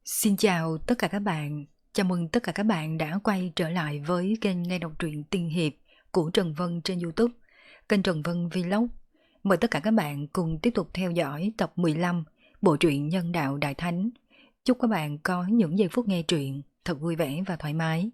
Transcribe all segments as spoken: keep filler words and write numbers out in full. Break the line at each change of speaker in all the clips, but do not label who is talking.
Xin chào tất cả các bạn, chào mừng tất cả các bạn đã quay trở lại với kênh nghe đọc truyện Tiên Hiệp của Trần Vân trên YouTube, kênh Trần Vân Vlog. Mời tất cả các bạn cùng tiếp tục theo dõi tập mười lăm bộ truyện Nhân Đạo Đại Thánh. Chúc các bạn có những giây phút nghe truyện thật vui vẻ và thoải mái.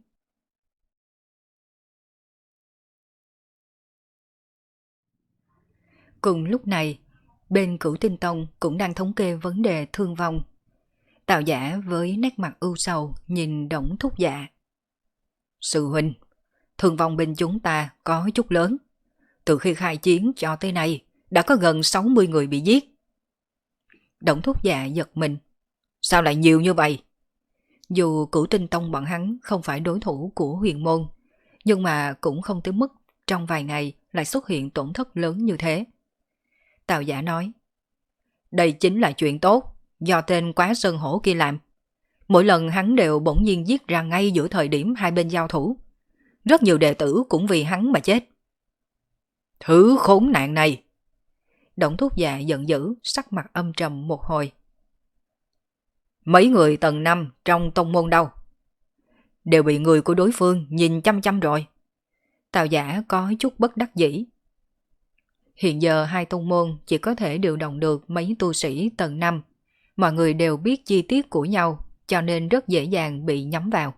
Cùng lúc này, bên Cửu Tinh Tông cũng đang thống kê vấn đề thương vong. Tào Giả với nét mặt ưu sầu nhìn Đổng Thúc Dạ. Sư huynh, thương vong bên chúng ta có chút lớn. Từ khi khai chiến cho tới nay, đã có gần sáu mươi người bị giết. Đổng Thúc Dạ giật mình. Sao lại nhiều như vậy? Dù Cửu Tinh Tông bọn hắn không phải đối thủ của Huyền Môn, nhưng mà cũng không tới mức trong vài ngày lại xuất hiện tổn thất lớn như thế. Tào Giả nói, đây chính là chuyện tốt, do tên Quá Sơn Hổ kia làm. Mỗi lần hắn đều bỗng nhiên giết ra ngay giữa thời điểm hai bên giao thủ. Rất nhiều đệ tử cũng vì hắn mà chết. Thứ khốn nạn này! Đổng Thúc Dạ giận dữ, sắc mặt âm trầm một hồi. Mấy người tầng năm trong tông môn đâu? Đều bị người của đối phương nhìn chăm chăm rồi. Tào Giả có chút bất đắc dĩ. Hiện giờ hai tông môn chỉ có thể điều động được mấy tu sĩ tầng năm. Mọi người đều biết chi tiết của nhau, cho nên rất dễ dàng bị nhắm vào.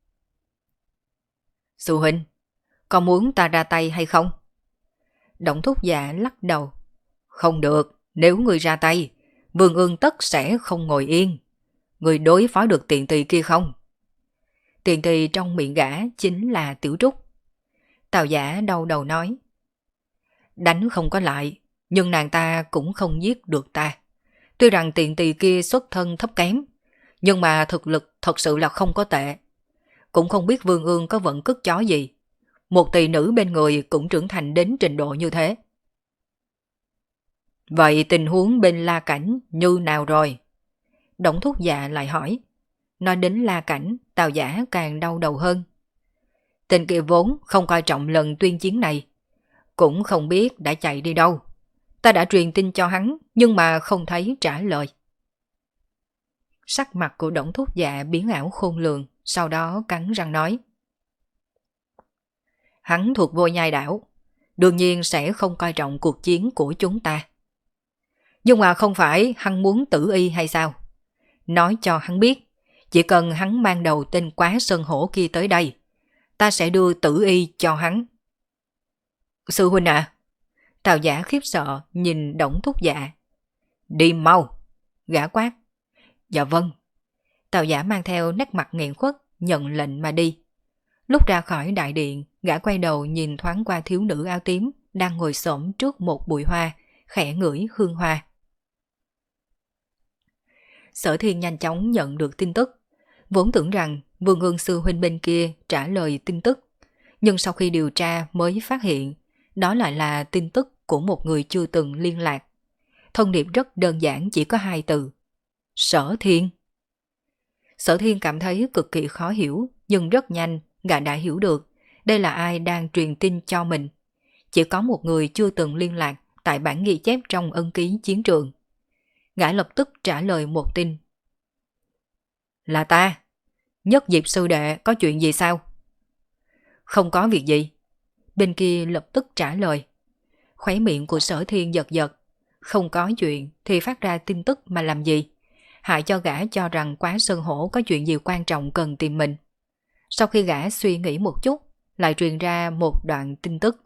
Sư huynh, có muốn ta ra tay hay không? Đổng Thúc Dạ lắc đầu. Không được, nếu người ra tay, Vương Ương Tất sẽ không ngồi yên. Người đối phó được Tiện Tỳ kia không? Tiện Tỳ trong miệng gã chính là Tiểu Trúc. Tào Giả đau đầu nói. Đánh không có lại, nhưng nàng ta cũng không giết được ta. Tuy rằng Tiện Tỳ kia xuất thân thấp kém, nhưng mà thực lực thật sự là không có tệ. Cũng không biết Vương Ương có vận cất chó gì. Một tỳ nữ bên người cũng trưởng thành đến trình độ như thế. Vậy tình huống bên La Cảnh như nào rồi? Đổng Thúc Dạ lại hỏi. Nói đến La Cảnh, Tào Giả càng đau đầu hơn. Tên kia vốn không coi trọng lần tuyên chiến này. Cũng không biết đã chạy đi đâu. Ta đã truyền tin cho hắn, nhưng mà không thấy trả lời. Sắc mặt của Đổng Thúc Dạ biến ảo khôn lường, sau đó cắn răng nói. Hắn thuộc Vô Nhai Đảo, đương nhiên sẽ không coi trọng cuộc chiến của chúng ta. Nhưng mà không phải hắn muốn tử y hay sao? Nói cho hắn biết, chỉ cần hắn mang đầu tên Quá Sơn Hổ kia tới đây, ta sẽ đưa tử y cho hắn. Sư huynh à? Tào Giả khiếp sợ nhìn Đổng Thúc Dạ. Đi mau! Gã quát. Dạ vâng. Tào Giả mang theo nét mặt nghẹn khuất, nhận lệnh mà đi. Lúc ra khỏi đại điện, gã quay đầu nhìn thoáng qua thiếu nữ áo tím đang ngồi xổm trước một bụi hoa, khẽ ngửi hương hoa. Sở Thiên nhanh chóng nhận được tin tức. Vốn tưởng rằng Vương Ương sư huynh bên kia trả lời tin tức, nhưng sau khi điều tra mới phát hiện đó lại là tin tức của một người chưa từng liên lạc. Thông điệp rất đơn giản, chỉ có hai từ. Sở Thiên. Sở Thiên cảm thấy cực kỳ khó hiểu, nhưng rất nhanh gã đã hiểu được đây là ai đang truyền tin cho mình. Chỉ có một người chưa từng liên lạc tại bản ghi chép trong ân ký chiến trường. Gã lập tức trả lời một tin. Là ta. Nhất Diệp sư đệ, có chuyện gì sao? Không có việc gì. Bên kia lập tức trả lời. Khóe miệng của Sở Thiên giật giật. Không có chuyện thì phát ra tin tức mà làm gì? Hại cho gã cho rằng Quá Sơn Hổ có chuyện gì quan trọng cần tìm mình. Sau khi gã suy nghĩ một chút, lại truyền ra một đoạn tin tức.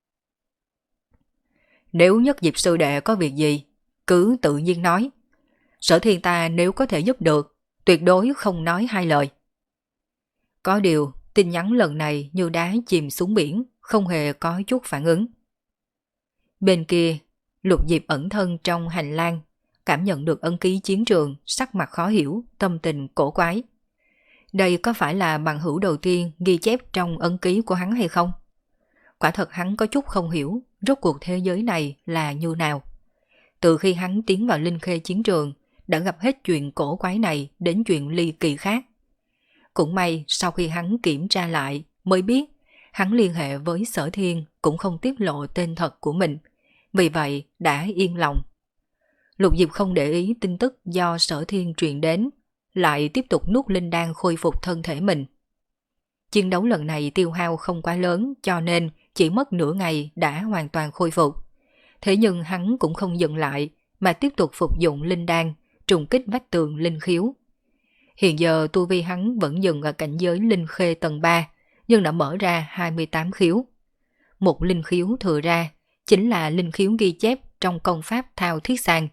Nếu Nhất Diệp sư đệ có việc gì, cứ tự nhiên nói. Sở Thiên ta nếu có thể giúp được, tuyệt đối không nói hai lời. Có điều, tin nhắn lần này như đá chìm xuống biển, không hề có chút phản ứng. Bên kia, Lục Diệp ẩn thân trong hành lang, cảm nhận được ân ký chiến trường, sắc mặt khó hiểu, tâm tình cổ quái. Đây có phải là bằng hữu đầu tiên ghi chép trong ân ký của hắn hay không? Quả thật hắn có chút không hiểu rốt cuộc thế giới này là như nào. Từ khi hắn tiến vào Linh Khê chiến trường, đã gặp hết chuyện cổ quái này đến chuyện ly kỳ khác. Cũng may sau khi hắn kiểm tra lại mới biết hắn liên hệ với Sở Thiên cũng không tiết lộ tên thật của mình. Vì vậy đã yên lòng. Lục Diệp không để ý tin tức do Sở Thiên truyền đến, lại tiếp tục nuốt linh đan khôi phục thân thể mình. Chiến đấu lần này tiêu hao không quá lớn cho nên chỉ mất nửa ngày đã hoàn toàn khôi phục. Thế nhưng hắn cũng không dừng lại mà tiếp tục phục dụng linh đan, trùng kích vách tường linh khiếu. Hiện giờ tu vi hắn vẫn dừng ở cảnh giới linh khê tầng ba, nhưng đã mở ra hai mươi tám khiếu. Một linh khiếu thừa ra chính là linh khiếu ghi chép trong công pháp Thao Thiết Sang.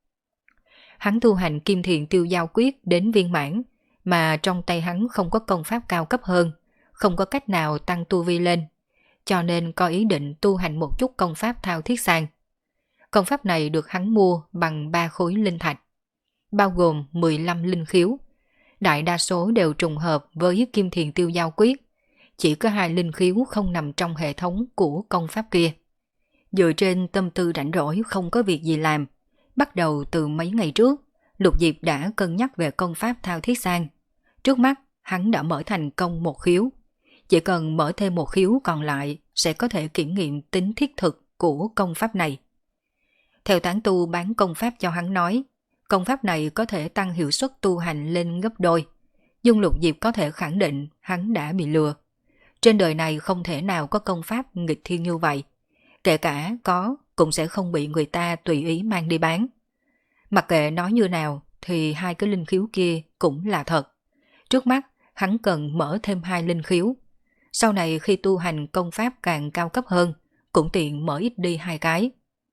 Hắn tu hành Kim Thiền Tiêu Giao Quyết đến viên mãn, mà trong tay hắn không có công pháp cao cấp hơn, không có cách nào tăng tu vi lên, cho nên có ý định tu hành một chút công pháp Thao Thiết Sang. Công pháp này được hắn mua bằng ba khối linh thạch, bao gồm mười lăm linh khiếu. Đại đa số đều trùng hợp với Kim Thiền Tiêu Giao Quyết, chỉ có hai linh khiếu không nằm trong hệ thống của công pháp kia. Dựa trên tâm tư rảnh rỗi không có việc gì làm, bắt đầu từ mấy ngày trước, Lục Diệp đã cân nhắc về công pháp Thao Thiết Sang. Trước mắt, hắn đã mở thành công một khiếu. Chỉ cần mở thêm một khiếu còn lại sẽ có thể kiểm nghiệm tính thiết thực của công pháp này. Theo tán tu bán công pháp cho hắn nói, công pháp này có thể tăng hiệu suất tu hành lên gấp đôi. Nhưng Lục Diệp có thể khẳng định hắn đã bị lừa. Trên đời này không thể nào có công pháp nghịch thiên như vậy. Kể cả có cũng sẽ không bị người ta tùy ý mang đi bán. Mặc kệ nói như nào thì hai cái linh khiếu kia cũng là thật. Trước mắt hắn cần mở thêm hai linh khiếu. Sau này khi tu hành công pháp càng cao cấp hơn, cũng tiện mở ít đi hai cái.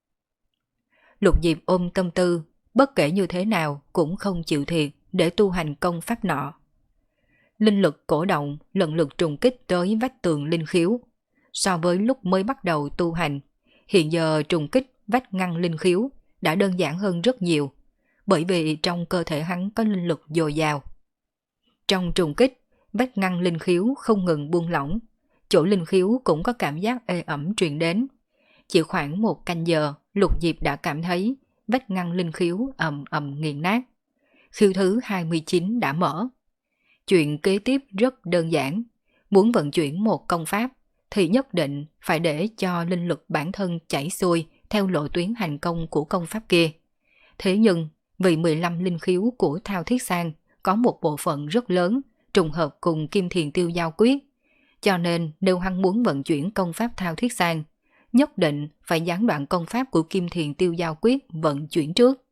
Lục Diệp ôm tâm tư, bất kể như thế nào cũng không chịu thiệt để tu hành công pháp nọ. Linh lực cổ động lần lượt trùng kích tới vách tường linh khiếu. So với lúc mới bắt đầu tu hành, hiện giờ trùng kích vách ngăn linh khiếu đã đơn giản hơn rất nhiều, bởi vì trong cơ thể hắn có linh lực dồi dào. Trong trùng kích, vách ngăn linh khiếu không ngừng buông lỏng, chỗ linh khiếu cũng có cảm giác ê ẩm truyền đến. Chỉ khoảng một canh giờ, Lục Diệp đã cảm thấy vách ngăn linh khiếu ầm ầm nghiền nát. Khiếu thứ hai mươi chín đã mở. Chuyện kế tiếp rất đơn giản. Muốn vận chuyển một công pháp thì nhất định phải để cho linh lực bản thân chảy xuôi theo lộ tuyến hành công của công pháp kia. Thế nhưng, vì mười lăm linh khiếu của Thao Thiết Sang có một bộ phận rất lớn trùng hợp cùng Kim Thiền Tiêu Giao Quyết, cho nên nếu hắn muốn vận chuyển công pháp Thao Thiết Sang, nhất định phải gián đoạn công pháp của Kim Thiền Tiêu Giao Quyết vận chuyển trước.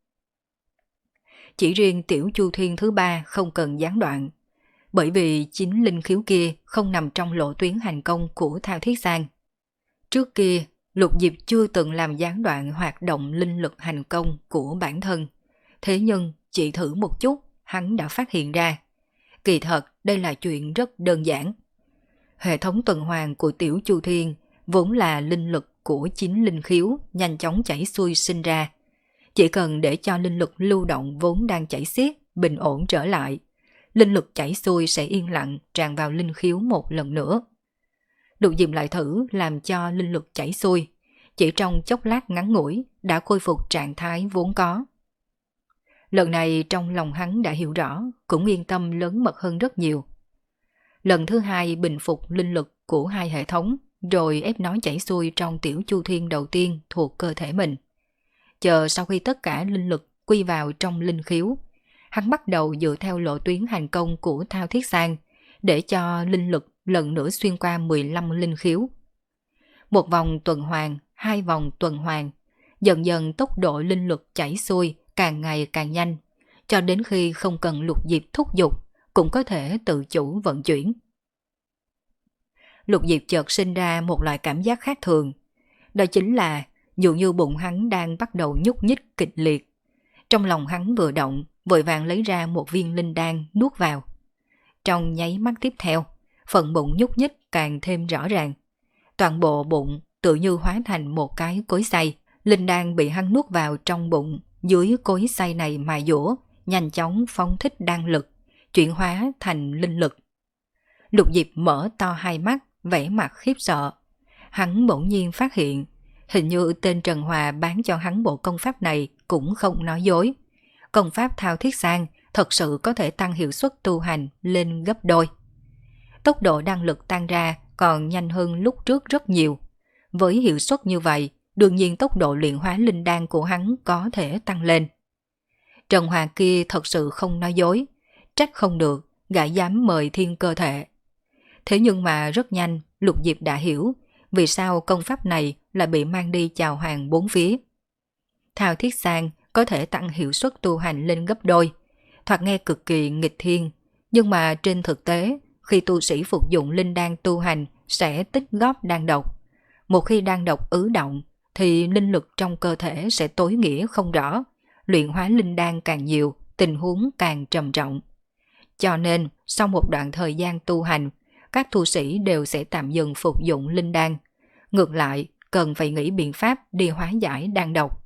Chỉ riêng Tiểu Chu Thiên thứ ba không cần gián đoạn, bởi vì chính linh khiếu kia không nằm trong lộ tuyến hành công của Thao Thiết Sang. Trước kia, Lục Diệp chưa từng làm gián đoạn hoạt động linh lực hành công của bản thân. Thế nhưng, chỉ thử một chút, hắn đã phát hiện ra. Kỳ thật, đây là chuyện rất đơn giản. Hệ thống tuần hoàn của Tiểu Chu Thiên vốn là linh lực của chính linh khiếu nhanh chóng chảy xuôi sinh ra. Chỉ cần để cho linh lực lưu động vốn đang chảy xiết, bình ổn trở lại, linh lực chảy xuôi sẽ yên lặng tràn vào linh khiếu một lần nữa. Lục Diệp lại thử làm cho linh lực chảy xuôi, chỉ trong chốc lát ngắn ngủi đã khôi phục trạng thái vốn có. Lần này trong lòng hắn đã hiểu rõ, cũng yên tâm lớn mật hơn rất nhiều. Lần thứ hai bình phục linh lực của hai hệ thống, rồi ép nó chảy xuôi trong Tiểu Chu Thiên đầu tiên thuộc cơ thể mình. Chờ sau khi tất cả linh lực quy vào trong linh khiếu, hắn bắt đầu dựa theo lộ tuyến hành công của Thao Thiết Sang để cho linh lực lần nữa xuyên qua mười lăm linh khiếu. Một vòng tuần hoàn, hai vòng tuần hoàn, dần dần tốc độ linh lực chảy xuôi càng ngày càng nhanh, cho đến khi không cần Lục Diệp thúc giục cũng có thể tự chủ vận chuyển. Lục Diệp chợt sinh ra một loại cảm giác khác thường, đó chính là dường như bụng hắn đang bắt đầu nhúc nhích kịch liệt. Trong lòng hắn vừa động, vội vàng lấy ra một viên linh đan nuốt vào. Trong nháy mắt tiếp theo, phần bụng nhúc nhích càng thêm rõ ràng. Toàn bộ bụng tự như hóa thành một cái cối xay. Linh đan bị hắn nuốt vào trong bụng, dưới cối xay này mài dũa, nhanh chóng phóng thích đan lực, chuyển hóa thành linh lực. Lục Diệp mở to hai mắt, vẻ mặt khiếp sợ. Hắn bỗng nhiên phát hiện, hình như tên Trần Hòa bán cho hắn bộ công pháp này cũng không nói dối. Công pháp Thao Thiết Sang thật sự có thể tăng hiệu suất tu hành lên gấp đôi. Tốc độ đan lực tan ra còn nhanh hơn lúc trước rất nhiều. Với hiệu suất như vậy, đương nhiên tốc độ luyện hóa linh đan của hắn có thể tăng lên. Trần Hòa kia thật sự không nói dối. trách không được, gã dám mời thiên cơ thể. Thế nhưng mà rất nhanh, Lục Diệp đã hiểu vì sao công pháp này lại bị mang đi chào hàng bốn phía. Thao Thiết Sang có thể tăng hiệu suất tu hành lên gấp đôi, thoạt nghe cực kỳ nghịch thiên, nhưng mà trên thực tế, khi tu sĩ phục dụng linh đan tu hành sẽ tích góp đan độc. Một khi đan độc ứ động, thì linh lực trong cơ thể sẽ tối nghĩa không rõ, luyện hóa linh đan càng nhiều, tình huống càng trầm trọng. Cho nên, sau một đoạn thời gian tu hành, các tu sĩ đều sẽ tạm dừng phục dụng linh đan. Ngược lại, cần phải nghĩ biện pháp đi hóa giải đan độc.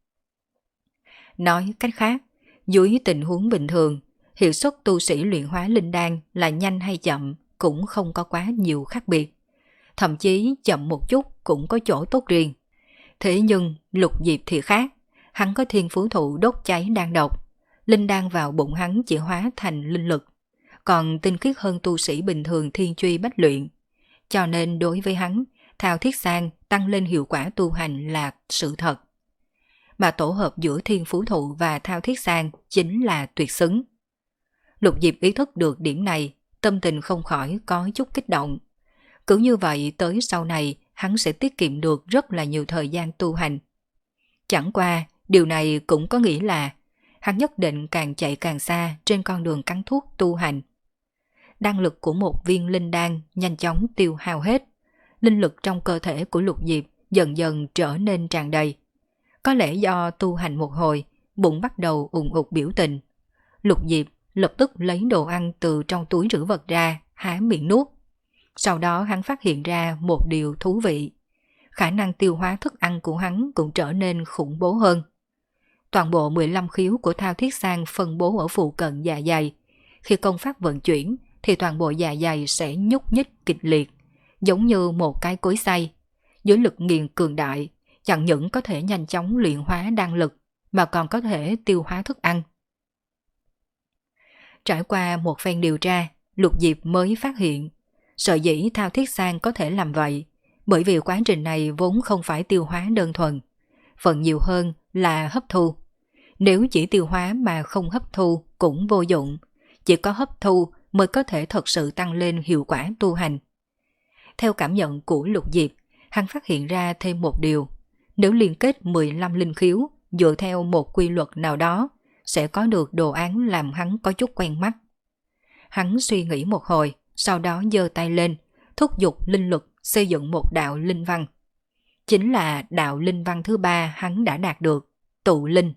Nói cách khác, dưới tình huống bình thường, hiệu suất tu sĩ luyện hóa linh đan là nhanh hay chậm cũng không có quá nhiều khác biệt. Thậm chí chậm một chút cũng có chỗ tốt riêng. Thế nhưng Lục Diệp thì khác, hắn có thiên phú thụ đốt cháy đan độc. Linh đan vào bụng hắn chỉ hóa thành linh lực, còn tinh khiết hơn tu sĩ bình thường thiên truy bách luyện. Cho nên đối với hắn, Thao Thiết Sang tăng lên hiệu quả tu hành là sự thật. Mà tổ hợp giữa thiên phú thụ và Thao Thiết Sang chính là tuyệt xứng. Lục Diệp ý thức được điểm này, tâm tình không khỏi có chút kích động. Cứ như vậy tới sau này hắn sẽ tiết kiệm được rất là nhiều thời gian tu hành. Chẳng qua, điều này cũng có nghĩa là hắn nhất định càng chạy càng xa trên con đường cắn thuốc tu hành. Đan lực của một viên linh đan nhanh chóng tiêu hao hết. Linh lực trong cơ thể của Lục Diệp dần dần trở nên tràn đầy. Có lẽ do tu hành một hồi, bụng bắt đầu ùn ụt biểu tình. Lục Diệp lập tức lấy đồ ăn từ trong túi trữ vật ra, há miệng nuốt. Sau đó hắn phát hiện ra một điều thú vị. Khả năng tiêu hóa thức ăn của hắn cũng trở nên khủng bố hơn. Toàn bộ mười lăm khiếu của Thao Thiết Sang phân bố ở phụ cận dạ dày. Khi công pháp vận chuyển thì toàn bộ dạ dày sẽ nhúc nhích kịch liệt, giống như một cái cối xay. Dưới lực nghiền cường đại, chẳng những có thể nhanh chóng luyện hóa đan lực, mà còn có thể tiêu hóa thức ăn. Trải qua một phen điều tra, Lục Diệp mới phát hiện, sở dĩ Thao Thiết Sang có thể làm vậy, bởi vì quá trình này vốn không phải tiêu hóa đơn thuần, phần nhiều hơn là hấp thu. Nếu chỉ tiêu hóa mà không hấp thu cũng vô dụng, chỉ có hấp thu mới có thể thật sự tăng lên hiệu quả tu hành. Theo cảm nhận của Lục Diệp, hắn phát hiện ra thêm một điều, nếu liên kết mười lăm linh khiếu dựa theo một quy luật nào đó, sẽ có được đồ án làm hắn có chút quen mắt. Hắn suy nghĩ một hồi, sau đó giơ tay lên, thúc giục linh lực xây dựng một đạo linh văn. Chính là đạo linh văn thứ ba hắn đã đạt được, tụ linh.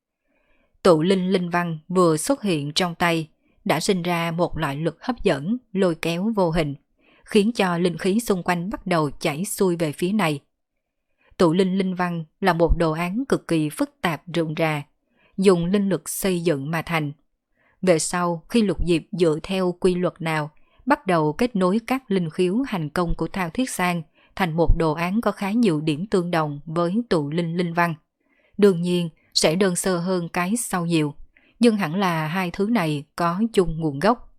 Tụ linh linh văn vừa xuất hiện trong tay, đã sinh ra một loại lực hấp dẫn, lôi kéo vô hình, khiến cho linh khí xung quanh bắt đầu chảy xuôi về phía này. Tụ linh linh văn là một đồ án cực kỳ phức tạp rườm rà, dùng linh lực xây dựng mà thành. Về sau, khi Lục Diệp dựa theo quy luật nào, bắt đầu kết nối các linh khiếu hành công của Thao Thiết Sang thành một đồ án có khá nhiều điểm tương đồng với tụ linh linh văn. Đương nhiên, sẽ đơn sơ hơn cái sau nhiều, nhưng hẳn là hai thứ này có chung nguồn gốc.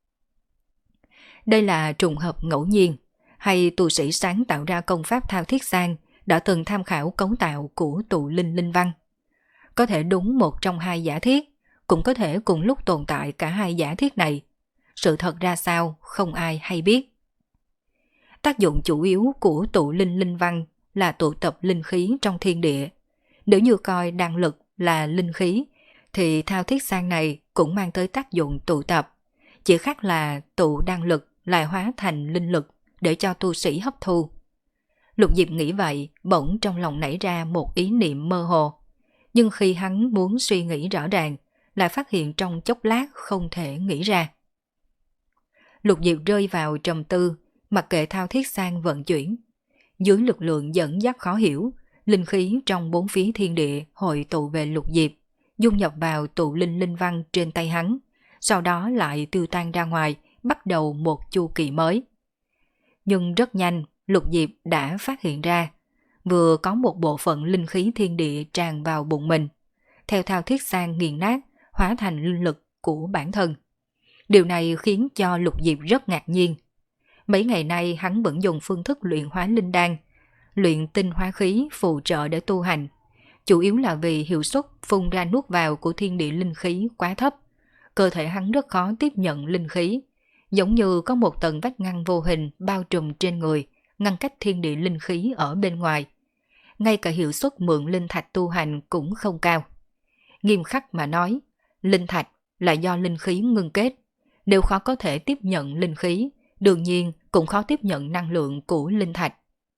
Đây là trùng hợp ngẫu nhiên, hay tu sĩ sáng tạo ra công pháp Thao Thiết Sang đã từng tham khảo cấu tạo của tụ linh linh văn? Có thể đúng một trong hai giả thiết, cũng có thể cùng lúc tồn tại cả hai giả thiết này. Sự thật ra sao không ai hay biết. Tác dụng chủ yếu của tụ linh linh văn là tụ tập linh khí trong thiên địa. Nếu như coi đan lực là linh khí, thì Thao Thiết Sang này cũng mang tới tác dụng tụ tập. Chỉ khác là tụ đan lực lại hóa thành linh lực để cho tu sĩ hấp thu. Lục Diệp nghĩ vậy, bỗng trong lòng nảy ra một ý niệm mơ hồ. Nhưng khi hắn muốn suy nghĩ rõ ràng, lại phát hiện trong chốc lát không thể nghĩ ra. Lục Diệp rơi vào trầm tư, mặc kệ Thao Thiết Sang vận chuyển. Dưới lực lượng dẫn dắt khó hiểu, linh khí trong bốn phía thiên địa hội tụ về Lục Diệp, dung nhập vào tụ linh linh văn trên tay hắn, sau đó lại tiêu tan ra ngoài, bắt đầu một chu kỳ mới. Nhưng rất nhanh, Lục Diệp đã phát hiện ra, vừa có một bộ phận linh khí thiên địa tràn vào bụng mình, theo Thao Thiết Sang nghiền nát, hóa thành linh lực của bản thân. Điều này khiến cho Lục Diệp rất ngạc nhiên. Mấy ngày nay hắn vẫn dùng phương thức luyện hóa linh đan, luyện tinh hóa khí phụ trợ để tu hành, chủ yếu là vì hiệu suất phun ra nuốt vào của thiên địa linh khí quá thấp, cơ thể hắn rất khó tiếp nhận linh khí, giống như có một tầng vách ngăn vô hình bao trùm trên người, ngăn cách thiên địa linh khí ở bên ngoài. Ngay cả hiệu suất mượn linh thạch tu hành cũng không cao. Nghiêm khắc mà nói, linh thạch là do linh khí ngưng kết, nếu khó có thể tiếp nhận linh khí, đương nhiên cũng khó tiếp nhận năng lượng của linh thạch.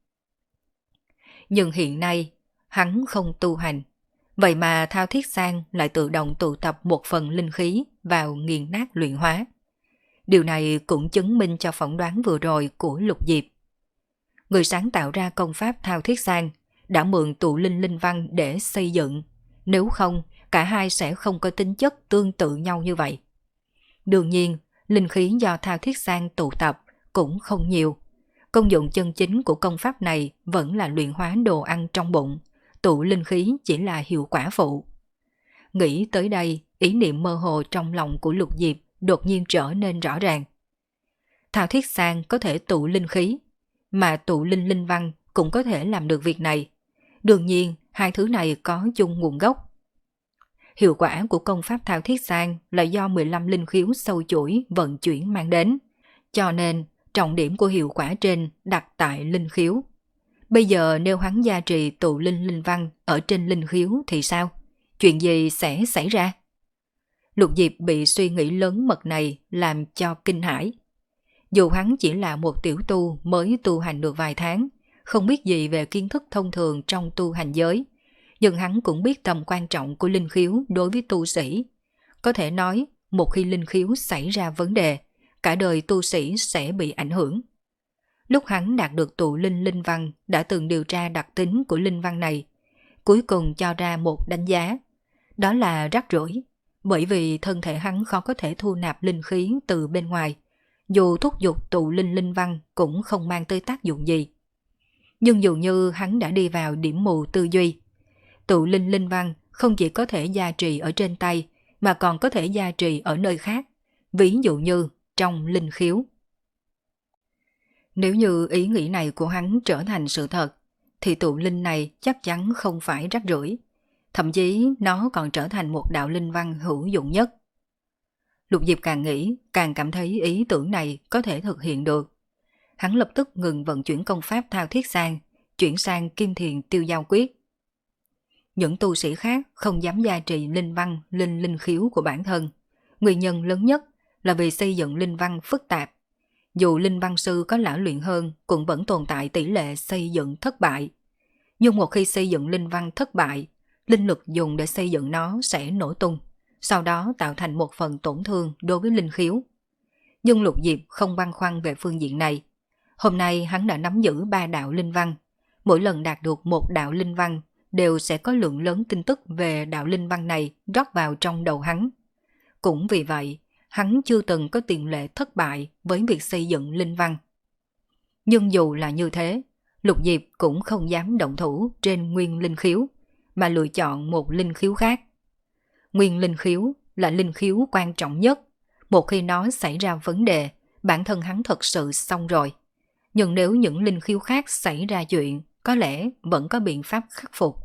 Nhưng hiện nay, hắn không tu hành, vậy mà Thao Thiết Sang lại tự động tụ tập một phần linh khí vào nghiền nát luyện hóa. Điều này cũng chứng minh cho phỏng đoán vừa rồi của Lục Diệp. Người sáng tạo ra công pháp Thao Thiết Sang đã mượn tụ linh linh văn để xây dựng, nếu không cả hai sẽ không có tính chất tương tự nhau như vậy. Đương nhiên, linh khí do Thao Thiết Sang tụ tập cũng không nhiều. Công dụng chân chính của công pháp này vẫn là luyện hóa đồ ăn trong bụng, tụ linh khí chỉ là hiệu quả phụ. Nghĩ tới đây, ý niệm mơ hồ trong lòng của Lục Diệp đột nhiên trở nên rõ ràng. Thao Thiết Sang có thể tụ linh khí, mà tụ linh linh văn cũng có thể làm được việc này. Đương nhiên, hai thứ này có chung nguồn gốc. Hiệu quả của công pháp Thao Thiết Sang là do mười lăm linh khiếu sâu chuỗi vận chuyển mang đến, cho nên trọng điểm của hiệu quả trên đặt tại linh khiếu. Bây giờ nếu hắn gia trì tụ linh linh văn ở trên linh khiếu thì sao? Chuyện gì sẽ xảy ra? Lục Diệp bị suy nghĩ lớn mật này làm cho kinh hãi. Dù hắn chỉ là một tiểu tu mới tu hành được vài tháng, không biết gì về kiến thức thông thường trong tu hành giới, nhưng hắn cũng biết tầm quan trọng của linh khiếu đối với tu sĩ. Có thể nói, một khi linh khiếu xảy ra vấn đề, cả đời tu sĩ sẽ bị ảnh hưởng. Lúc hắn đạt được tụ linh linh văn đã từng điều tra đặc tính của linh văn này, cuối cùng cho ra một đánh giá. Đó là rắc rối, bởi vì thân thể hắn khó có thể thu nạp linh khí từ bên ngoài, dù thúc giục tụ linh linh văn cũng không mang tới tác dụng gì. Nhưng dù như hắn đã đi vào điểm mù tư duy, tụ linh linh văn không chỉ có thể gia trì ở trên tay mà còn có thể gia trì ở nơi khác, ví dụ như trong linh khiếu. Nếu như ý nghĩ này của hắn trở thành sự thật, thì tụ linh này chắc chắn không phải rác rưởi, thậm chí nó còn trở thành một đạo linh văn hữu dụng nhất. Lục Diệp càng nghĩ, càng cảm thấy ý tưởng này có thể thực hiện được. Hắn lập tức ngừng vận chuyển công pháp Thao Thiết Sang, chuyển sang Kim Thiền Tiêu Giao Quyết. Những tu sĩ khác không dám gia trì linh văn, linh linh khiếu của bản thân. Nguyên nhân lớn nhất là vì xây dựng linh văn phức tạp. Dù linh văn sư có lão luyện hơn cũng vẫn tồn tại tỷ lệ xây dựng thất bại. Nhưng một khi xây dựng linh văn thất bại, linh lực dùng để xây dựng nó sẽ nổ tung, sau đó tạo thành một phần tổn thương đối với linh khiếu. Nhưng Lục Diệp không băn khoăn về phương diện này. Hôm nay hắn đã nắm giữ ba đạo linh văn. Mỗi lần đạt được một đạo linh văn đều sẽ có lượng lớn tin tức về đạo linh văn này rót vào trong đầu hắn. Cũng vì vậy, hắn chưa từng có tiền lệ thất bại với việc xây dựng linh văn. Nhưng dù là như thế, Lục Diệp cũng không dám động thủ trên nguyên linh khiếu, mà lựa chọn một linh khiếu khác. Nguyên linh khiếu là linh khiếu quan trọng nhất. Một khi nó xảy ra vấn đề, bản thân hắn thật sự xong rồi. Nhưng nếu những linh khiếu khác xảy ra chuyện, có lẽ vẫn có biện pháp khắc phục.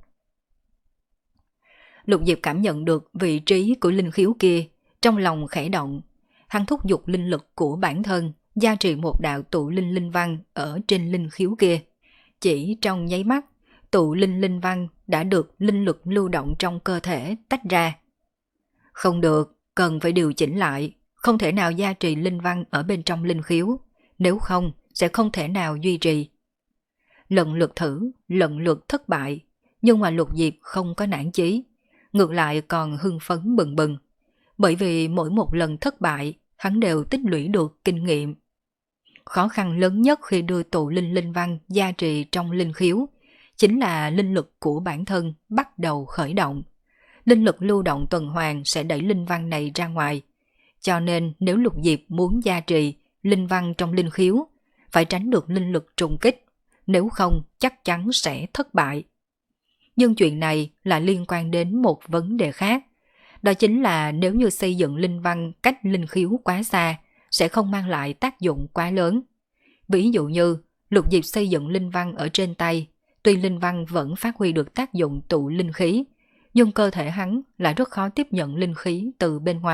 Lục Diệp cảm nhận được vị trí của linh khiếu kia, trong lòng khẽ động. Hắn thúc giục linh lực của bản thân, gia trì một đạo tụ linh linh văn ở trên linh khiếu kia. Chỉ trong nháy mắt, tụ linh linh văn đã được linh lực lưu động trong cơ thể tách ra. Không được, cần phải điều chỉnh lại, không thể nào gia trì linh văn ở bên trong linh khiếu, nếu không sẽ không thể nào duy trì. Lần lượt thử, lần lượt thất bại, nhưng mà Lục Diệp không có nản chí, ngược lại còn hưng phấn bừng bừng, bởi vì mỗi một lần thất bại, hắn đều tích lũy được kinh nghiệm. Khó khăn lớn nhất khi đưa tụ linh linh văn gia trì trong linh khiếu chính là linh lực của bản thân bắt đầu khởi động. Linh lực lưu động tuần hoàn sẽ đẩy linh văn này ra ngoài. Cho nên nếu Lục Diệp muốn gia trì linh văn trong linh khiếu, phải tránh được linh lực trùng kích, nếu không chắc chắn sẽ thất bại. Nhưng chuyện này là liên quan đến một vấn đề khác. Đó chính là nếu như xây dựng linh văn cách linh khiếu quá xa, sẽ không mang lại tác dụng quá lớn. Ví dụ như, Lục Diệp xây dựng linh văn ở trên tay, tuy linh văn vẫn phát huy được tác dụng tụ linh khí, nhưng cơ thể hắn lại rất khó tiếp nhận linh khí từ bên ngoài,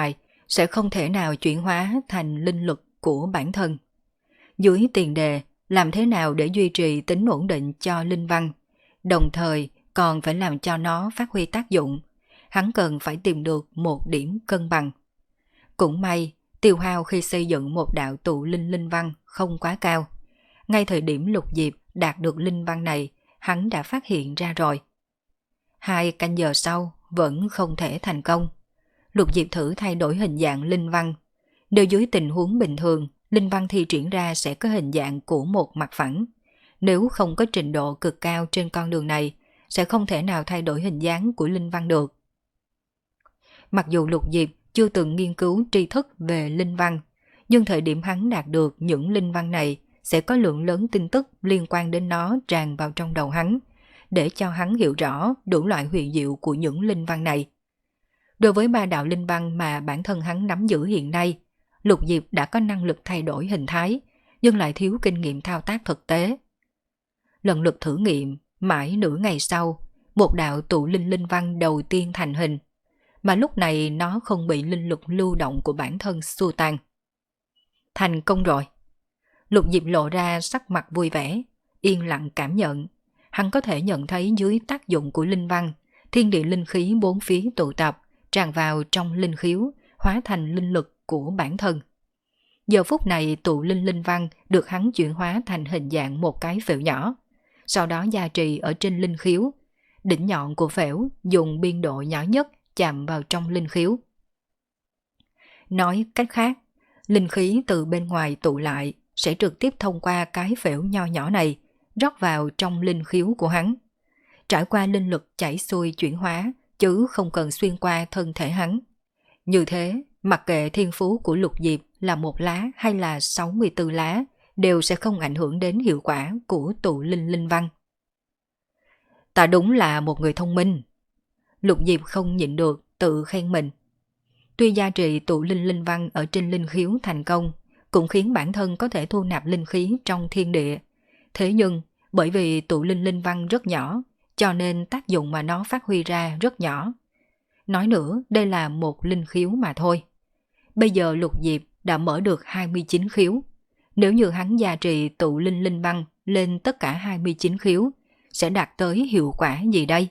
sẽ không thể nào chuyển hóa thành linh lực của bản thân. Dưới tiền đề làm thế nào để duy trì tính ổn định cho linh văn, đồng thời còn phải làm cho nó phát huy tác dụng, hắn cần phải tìm được một điểm cân bằng. Cũng may, tiêu hao khi xây dựng một đạo tụ linh linh văn không quá cao. Ngay thời điểm Lục Diệp đạt được linh văn này, hắn đã phát hiện ra rồi. Hai canh giờ sau vẫn không thể thành công. Lục Diệp thử thay đổi hình dạng linh văn. Nếu dưới tình huống bình thường, linh văn thi triển ra sẽ có hình dạng của một mặt phẳng. Nếu không có trình độ cực cao trên con đường này, sẽ không thể nào thay đổi hình dáng của linh văn được. Mặc dù Lục Diệp chưa từng nghiên cứu tri thức về linh văn, nhưng thời điểm hắn đạt được những linh văn này sẽ có lượng lớn tin tức liên quan đến nó tràn vào trong đầu hắn, để cho hắn hiểu rõ đủ loại huyền diệu của những linh văn này. Đối với ba đạo linh văn mà bản thân hắn nắm giữ hiện nay, Lục Diệp đã có năng lực thay đổi hình thái, nhưng lại thiếu kinh nghiệm thao tác thực tế. Lần lượt thử nghiệm, mãi nửa ngày sau, một đạo tụ linh linh văn đầu tiên thành hình, mà lúc này nó không bị linh lực lưu động của bản thân xua tan. Thành công rồi. Lục Diệp lộ ra sắc mặt vui vẻ, yên lặng cảm nhận. Hắn có thể nhận thấy dưới tác dụng của linh văn, thiên địa linh khí bốn phía tụ tập, tràn vào trong linh khiếu, hóa thành linh lực của bản thân. Giờ phút này tụ linh linh văn được hắn chuyển hóa thành hình dạng một cái phễu nhỏ, sau đó gia trì ở trên linh khiếu. Đỉnh nhọn của phễu dùng biên độ nhỏ nhất chạm vào trong linh khiếu. Nói cách khác, linh khí từ bên ngoài tụ lại sẽ trực tiếp thông qua cái phễu nho nhỏ này, rót vào trong linh khiếu của hắn. Trải qua linh lực chảy xuôi chuyển hóa, chứ không cần xuyên qua thân thể hắn. Như thế, mặc kệ thiên phú của Lục Diệp là một lá hay là sáu mươi tư lá, đều sẽ không ảnh hưởng đến hiệu quả của tụ linh linh văn. Ta đúng là một người thông minh. Lục Diệp không nhịn được, tự khen mình. Tuy gia trì tụ linh linh văn ở trên linh khiếu thành công, cũng khiến bản thân có thể thu nạp linh khí trong thiên địa. Thế nhưng, bởi vì tụ linh linh văn rất nhỏ, cho nên tác dụng mà nó phát huy ra rất nhỏ. Nói nữa, đây là một linh khiếu mà thôi. Bây giờ Lục Diệp đã mở được hai mươi chín khiếu. Nếu như hắn gia trì tụ linh linh văn lên tất cả hai mươi chín khiếu, sẽ đạt tới hiệu quả gì đây?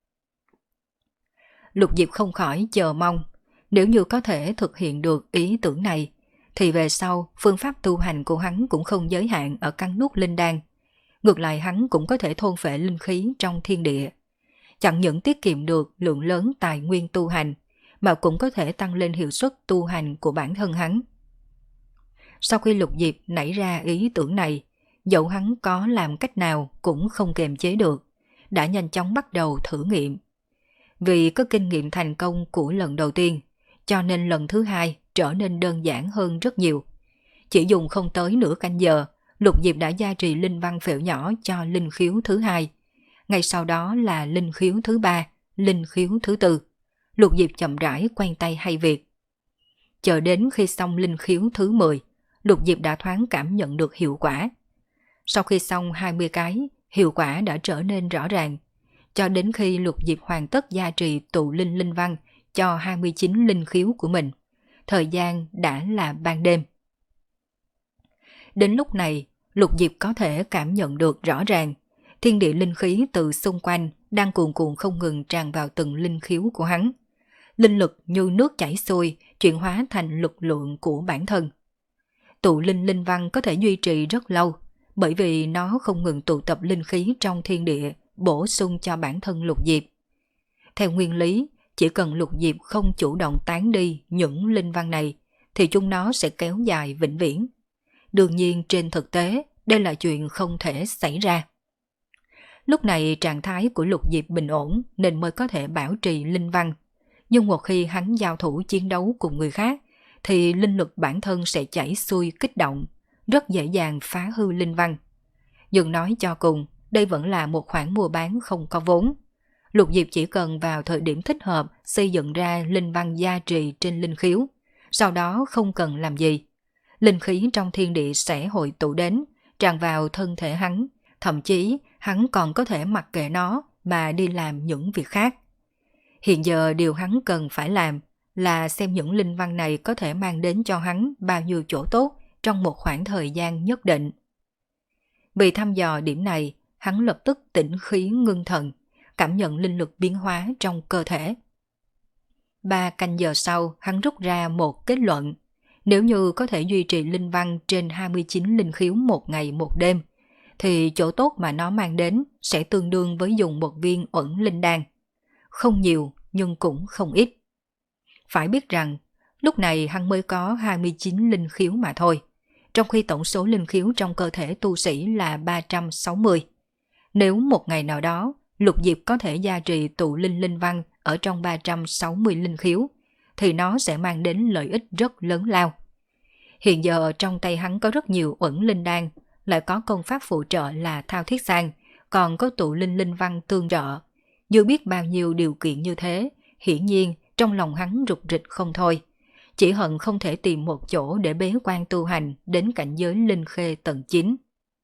Lục Diệp không khỏi chờ mong. Nếu như có thể thực hiện được ý tưởng này, thì về sau phương pháp tu hành của hắn cũng không giới hạn ở căn nuốt linh đan. Ngược lại hắn cũng có thể thôn phệ linh khí trong thiên địa. Chẳng những tiết kiệm được lượng lớn tài nguyên tu hành, mà cũng có thể tăng lên hiệu suất tu hành của bản thân hắn. Sau khi Lục Diệp nảy ra ý tưởng này, dẫu hắn có làm cách nào cũng không kềm chế được, đã nhanh chóng bắt đầu thử nghiệm. Vì có kinh nghiệm thành công của lần đầu tiên, cho nên lần thứ hai trở nên đơn giản hơn rất nhiều. Chỉ dùng không tới nửa canh giờ, Lục Diệp đã gia trì linh văn phễu nhỏ cho linh khiếu thứ hai. Ngay sau đó là linh khiếu thứ ba, linh khiếu thứ tư. Lục Diệp chậm rãi quay tay hay việc. Chờ đến khi xong linh khiếu thứ mười, Lục Diệp đã thoáng cảm nhận được hiệu quả. Sau khi xong hai mươi cái, hiệu quả đã trở nên rõ ràng. Cho đến khi Lục Diệp hoàn tất gia trì tụ linh linh văn cho hai mươi chín linh khiếu của mình, thời gian đã là ban đêm. Đến lúc này, Lục Diệp có thể cảm nhận được rõ ràng, thiên địa linh khí từ xung quanh đang cuồn cuộn không ngừng tràn vào từng linh khiếu của hắn. Linh lực như nước chảy xuôi, chuyển hóa thành lực lượng của bản thân. Tụ linh linh văn có thể duy trì rất lâu, bởi vì nó không ngừng tụ tập linh khí trong thiên địa, bổ sung cho bản thân Lục Diệp. Theo nguyên lý, chỉ cần Lục Diệp không chủ động tán đi những linh văn này, thì chúng nó sẽ kéo dài vĩnh viễn. Đương nhiên trên thực tế, đây là chuyện không thể xảy ra. Lúc này trạng thái của Lục Diệp bình ổn nên mới có thể bảo trì linh văn. Nhưng một khi hắn giao thủ chiến đấu cùng người khác, thì linh lực bản thân sẽ chảy xuôi kích động, rất dễ dàng phá hư linh văn. Nhưng nói cho cùng, đây vẫn là một khoản mua bán không có vốn. Lục Diệp chỉ cần vào thời điểm thích hợp xây dựng ra linh văn gia trì trên linh khiếu, sau đó không cần làm gì. Linh khí trong thiên địa sẽ hội tụ đến, tràn vào thân thể hắn, thậm chí hắn còn có thể mặc kệ nó mà đi làm những việc khác. Hiện giờ điều hắn cần phải làm là xem những linh văn này có thể mang đến cho hắn bao nhiêu chỗ tốt trong một khoảng thời gian nhất định. Vì thăm dò điểm này, hắn lập tức tĩnh khí ngưng thần, cảm nhận linh lực biến hóa trong cơ thể. Ba canh giờ sau, hắn rút ra một kết luận. Nếu như có thể duy trì linh văn trên hai mươi chín linh khiếu một ngày một đêm, thì chỗ tốt mà nó mang đến sẽ tương đương với dùng một viên uẩn linh đan. Không nhiều, nhưng cũng không ít. Phải biết rằng, lúc này hắn mới có hai mươi chín linh khiếu mà thôi, trong khi tổng số linh khiếu trong cơ thể tu sĩ là ba trăm sáu mươi. Nếu một ngày nào đó, Lục Diệp có thể gia trì tụ linh linh văn ở trong ba trăm sáu mươi linh khiếu, thì nó sẽ mang đến lợi ích rất lớn lao. Hiện giờ trong tay hắn có rất nhiều uẩn linh đan, lại có công pháp phụ trợ là thao thiết sang, còn có tụ linh linh văn tương trợ. Dù biết bao nhiêu điều kiện như thế, hiển nhiên trong lòng hắn rục rịch không thôi. Chỉ hận không thể tìm một chỗ để bế quan tu hành đến cảnh giới linh khê tầng chín.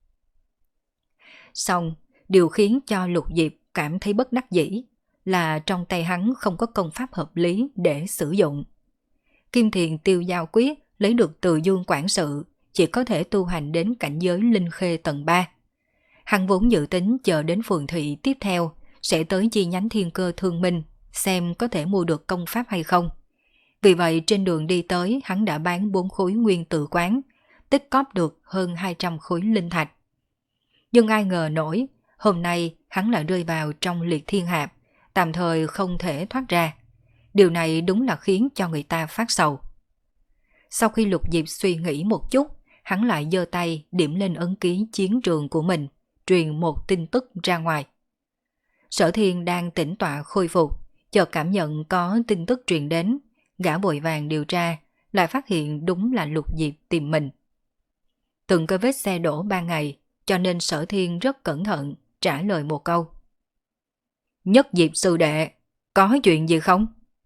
Xong, điều khiến cho Lục Diệp cảm thấy bất đắc dĩ là trong tay hắn không có công pháp hợp lý để sử dụng. Kim Thiền Tiêu Giao Quyết lấy được từ Dương Quản Sự, chỉ có thể tu hành đến cảnh giới linh khê tầng ba. Hắn vốn dự tính chờ đến phường thị tiếp theo sẽ tới chi nhánh Thiên Cơ Thương Minh xem có thể mua được công pháp hay không. Vì vậy trên đường đi tới hắn đã bán bốn khối nguyên tử quán, tích cóp được hơn hai trăm khối linh thạch. Nhưng ai ngờ nổi, hôm nay hắn lại rơi vào trong liệt thiên hạp, tạm thời không thể thoát ra. Điều này đúng là khiến cho người ta phát sầu. Sau khi Lục Diệp suy nghĩ một chút, hắn lại giơ tay điểm lên ấn ký chiến trường của mình, truyền một tin tức ra ngoài. Sở Thiên đang tĩnh tọa khôi phục, chợt cảm nhận có tin tức truyền đến, gã vội vàng điều tra, lại phát hiện đúng là Lục Diệp tìm mình. Từng cái vết xe đổ ba ngày, cho nên Sở Thiên rất cẩn thận, trả lời một câu. Nhất Diệp sư đệ, có chuyện gì không?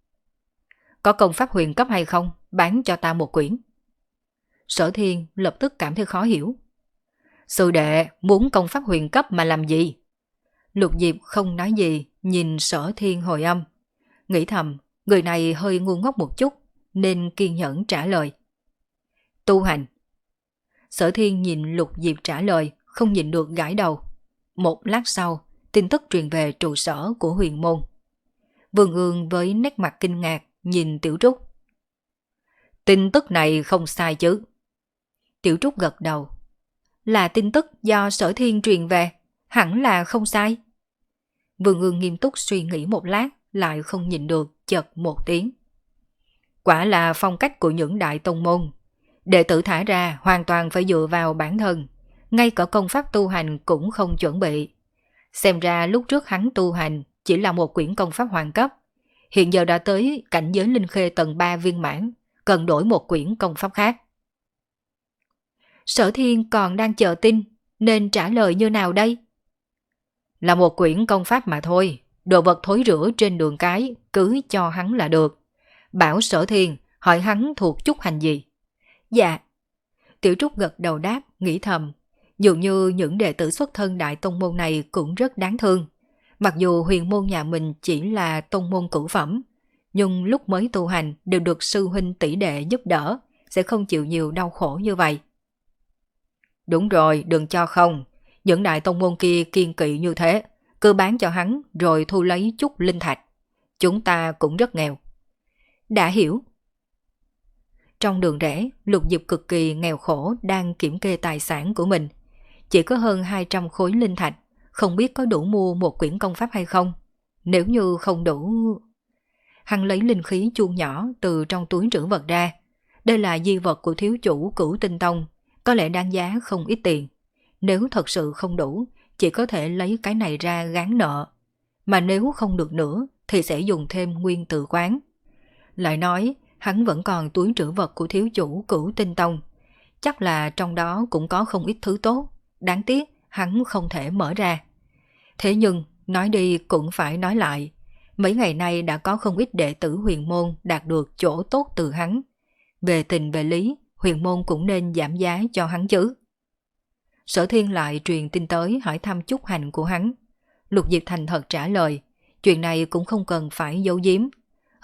Có công pháp huyền cấp hay không? Bán cho ta một quyển. Sở Thiên lập tức cảm thấy khó hiểu. Sư đệ muốn công pháp huyền cấp mà làm gì? Lục Diệp không nói gì, nhìn Sở Thiên hồi âm. Nghĩ thầm, người này hơi ngu ngốc một chút, nên kiên nhẫn trả lời. Tu hành. Sở Thiên nhìn Lục Diệp trả lời, không nhìn được gãi đầu. Một lát sau, tin tức truyền về trụ sở của huyền môn. Vương Ương với nét mặt kinh ngạc nhìn Tiểu Trúc. Tin tức này không sai chứ? Tiểu Trúc gật đầu. Là tin tức do Sở Thiên truyền về, hẳn là không sai. Vương Ương nghiêm túc suy nghĩ một lát, lại không nhìn được, chợt một tiếng. Quả là phong cách của những đại tông môn. Đệ tử thả ra hoàn toàn phải dựa vào bản thân, ngay cả công pháp tu hành cũng không chuẩn bị. Xem ra lúc trước hắn tu hành chỉ là một quyển công pháp hoàng cấp, hiện giờ đã tới cảnh giới linh khê tầng ba viên mãn, cần đổi một quyển công pháp khác. Sở Thiên còn đang chờ tin, nên trả lời như nào đây? Là một quyển công pháp mà thôi, đồ vật thối rữa trên đường cái, cứ cho hắn là được. Bảo Sở Thiên hỏi hắn thuộc chút hành gì. Dạ. Tiểu Trúc gật đầu đáp, nghĩ thầm. Dường như những đệ tử xuất thân đại tông môn này cũng rất đáng thương. Mặc dù huyền môn nhà mình chỉ là tông môn cửu phẩm, nhưng lúc mới tu hành đều được sư huynh tỷ đệ giúp đỡ, sẽ không chịu nhiều đau khổ như vậy. Đúng rồi, đừng cho không. Những đại tông môn kia kiên kỵ như thế, cứ bán cho hắn rồi thu lấy chút linh thạch. Chúng ta cũng rất nghèo. Đã hiểu. Trong đường rẽ, Lục Diệp cực kỳ nghèo khổ đang kiểm kê tài sản của mình. Chỉ có hơn hai trăm khối linh thạch, không biết có đủ mua một quyển công pháp hay không. Nếu như không đủ... Hắn lấy linh khí chuông nhỏ từ trong túi trữ vật ra. Đây là di vật của thiếu chủ Cửu Tinh Tông, có lẽ đáng giá không ít tiền. Nếu thật sự không đủ, chỉ có thể lấy cái này ra gán nợ. Mà nếu không được nữa, thì sẽ dùng thêm nguyên tử quán. Lại nói, hắn vẫn còn túi trữ vật của thiếu chủ Cửu Tinh Tông. Chắc là trong đó cũng có không ít thứ tốt. Đáng tiếc, hắn không thể mở ra. Thế nhưng, nói đi cũng phải nói lại. Mấy ngày nay đã có không ít đệ tử huyền môn đạt được chỗ tốt từ hắn. Về tình về lý, huyền môn cũng nên giảm giá cho hắn chứ. Sở Thiên lại truyền tin tới hỏi thăm chúc hành của hắn. Lục Diệp thành thật trả lời, chuyện này cũng không cần phải giấu giếm.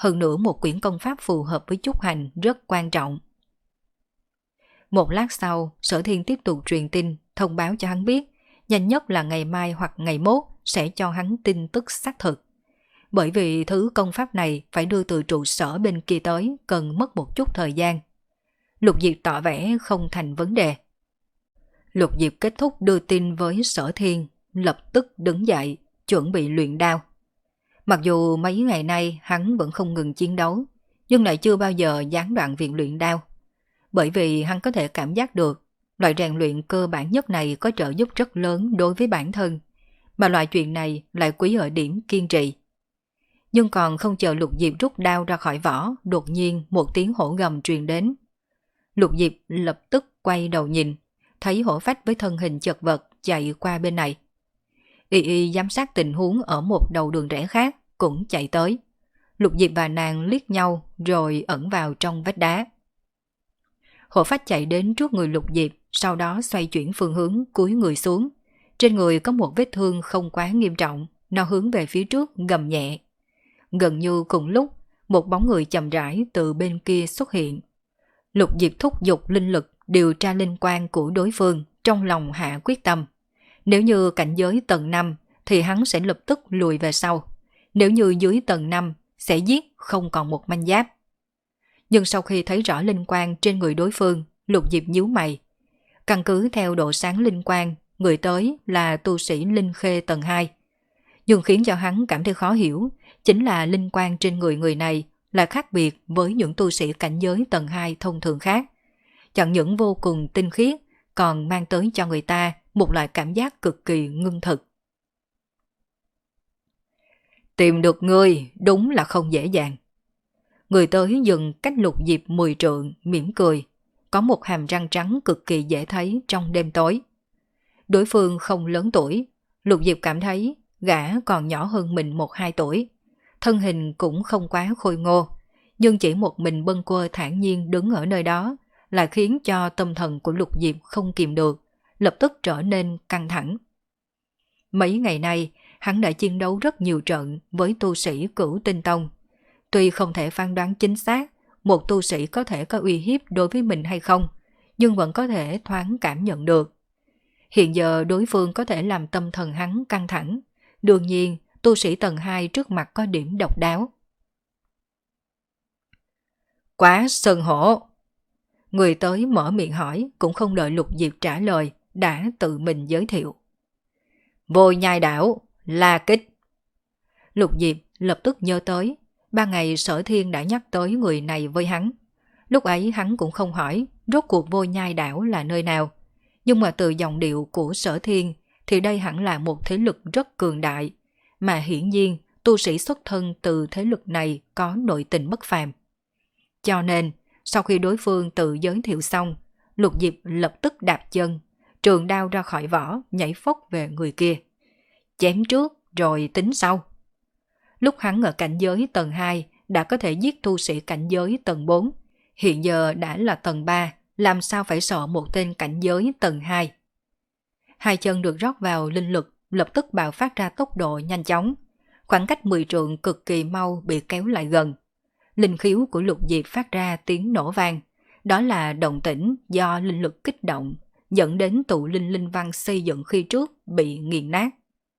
hơn nữa một quyển công pháp phù hợp với trúc hành rất quan trọng. Một lát sau, Sở Thiên tiếp tục truyền tin, thông báo cho hắn biết, nhanh nhất là ngày mai hoặc ngày mốt sẽ cho hắn tin tức xác thực. Bởi vì thứ công pháp này phải đưa từ trụ sở bên kia tới, cần mất một chút thời gian. Lục Diệp tỏ vẻ không thành vấn đề. Lục Diệp kết thúc đưa tin với Sở Thiên, lập tức đứng dậy, chuẩn bị luyện đao. Mặc dù mấy ngày nay hắn vẫn không ngừng chiến đấu, nhưng lại chưa bao giờ gián đoạn việc luyện đao. Bởi vì hắn có thể cảm giác được, loại rèn luyện cơ bản nhất này có trợ giúp rất lớn đối với bản thân, mà loại chuyện này lại quý ở điểm kiên trì. Nhưng còn không chờ Lục Diệp rút đao ra khỏi vỏ, đột nhiên một tiếng hổ gầm truyền đến. Lục Diệp lập tức quay đầu nhìn, thấy hổ phách với thân hình chật vật chạy qua bên này. Y Y giám sát tình huống ở một đầu đường rẽ khác cũng chạy tới. Lục Diệp và nàng liếc nhau rồi ẩn vào trong vách đá. Hổ phách chạy đến trước người Lục Diệp, sau đó xoay chuyển phương hướng cúi người xuống. Trên người có một vết thương không quá nghiêm trọng, nó hướng về phía trước gầm nhẹ. Gần như cùng lúc, một bóng người chậm rãi từ bên kia xuất hiện. Lục Diệp thúc giục linh lực điều tra linh quan của đối phương, trong lòng hạ quyết tâm. Nếu như cảnh giới tầng năm thì hắn sẽ lập tức lùi về sau. Nếu như dưới tầng năm sẽ giết không còn một manh giáp. Nhưng sau khi thấy rõ linh quan trên người đối phương, Lục Diệp nhíu mày. Căn cứ theo độ sáng linh quan, người tới là tu sĩ linh khê tầng hai. Nhưng khiến cho hắn cảm thấy khó hiểu, chính là linh quan trên người người này là khác biệt với những tu sĩ cảnh giới tầng hai thông thường khác. Chẳng những vô cùng tinh khiết, còn mang tới cho người ta một loại cảm giác cực kỳ ngưng thực. Tìm được ngươi đúng là không dễ dàng. Người tới dừng cách Lục Diệp mười trượng, mỉm cười. Có một hàm răng trắng cực kỳ dễ thấy trong đêm tối. Đối phương không lớn tuổi, Lục Diệp cảm thấy gã còn nhỏ hơn mình một hai tuổi. Thân hình cũng không quá khôi ngô, nhưng chỉ một mình bâng quơ thản nhiên đứng ở nơi đó lại khiến cho tâm thần của Lục Diệp không kìm được, lập tức trở nên căng thẳng. Mấy ngày nay, hắn đã chiến đấu rất nhiều trận với tu sĩ Cửu Tinh Tông. Tuy không thể phán đoán chính xác một tu sĩ có thể có uy hiếp đối với mình hay không, nhưng vẫn có thể thoáng cảm nhận được. Hiện giờ đối phương có thể làm tâm thần hắn căng thẳng. Đương nhiên, tu sĩ tầng hai trước mặt có điểm độc đáo. Quá sơn hổ! Người tới mở miệng hỏi, cũng không đợi Lục Diệp trả lời, đã tự mình giới thiệu. Vô Nhai Đảo, La Kích. Lục Diệp lập tức nhớ tới, ba ngày Sở Thiên đã nhắc tới người này với hắn. Lúc ấy hắn cũng không hỏi rốt cuộc Vô Nhai Đảo là nơi nào. Nhưng mà từ giọng điệu của Sở Thiên thì đây hẳn là một thế lực rất cường đại, mà hiển nhiên tu sĩ xuất thân từ thế lực này có nội tình bất phàm. Cho nên, sau khi đối phương tự giới thiệu xong, Lục Diệp lập tức đạp chân, trường đao ra khỏi vỏ, nhảy phốc về người kia. Chém trước rồi tính sau. Lúc hắn ở cảnh giới tầng hai đã có thể giết tu sĩ cảnh giới tầng bốn, hiện giờ đã là tầng ba, làm sao phải sợ một tên cảnh giới tầng hai. Hai chân được rót vào linh lực, lập tức bạo phát ra tốc độ nhanh chóng. Khoảng cách mười trượng cực kỳ mau bị kéo lại gần. Linh khiếu của Lục Diệp phát ra tiếng nổ vang. Đó là động tĩnh do linh lực kích động, dẫn đến tụ linh linh văn xây dựng khi trước bị nghiền nát.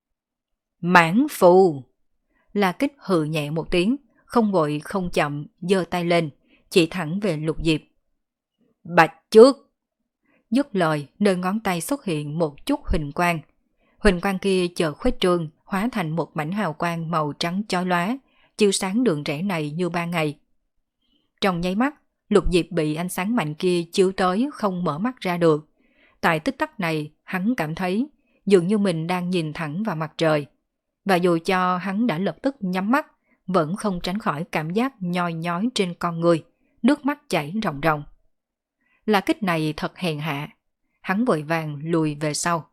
Mãn phù! La Kích hừ nhẹ một tiếng, không vội không chậm, giơ tay lên, chỉ thẳng về Lục Diệp. Bạch trước! Dứt lời, nơi ngón tay xuất hiện một chút huỳnh quang. Huỳnh quang kia chợt khuếch trương, hóa thành một mảnh hào quang màu trắng chói lóa, chiếu sáng đường rẽ này như ban ngày. Trong nháy mắt, Lục Diệp bị ánh sáng mạnh kia chiếu tới không mở mắt ra được. Tại tích tắc này, hắn cảm thấy dường như mình đang nhìn thẳng vào mặt trời. Và dù cho hắn đã lập tức nhắm mắt, vẫn không tránh khỏi cảm giác nhoi nhói trên con người, nước mắt chảy ròng ròng. La Kích này thật hèn hạ, hắn vội vàng lùi về sau.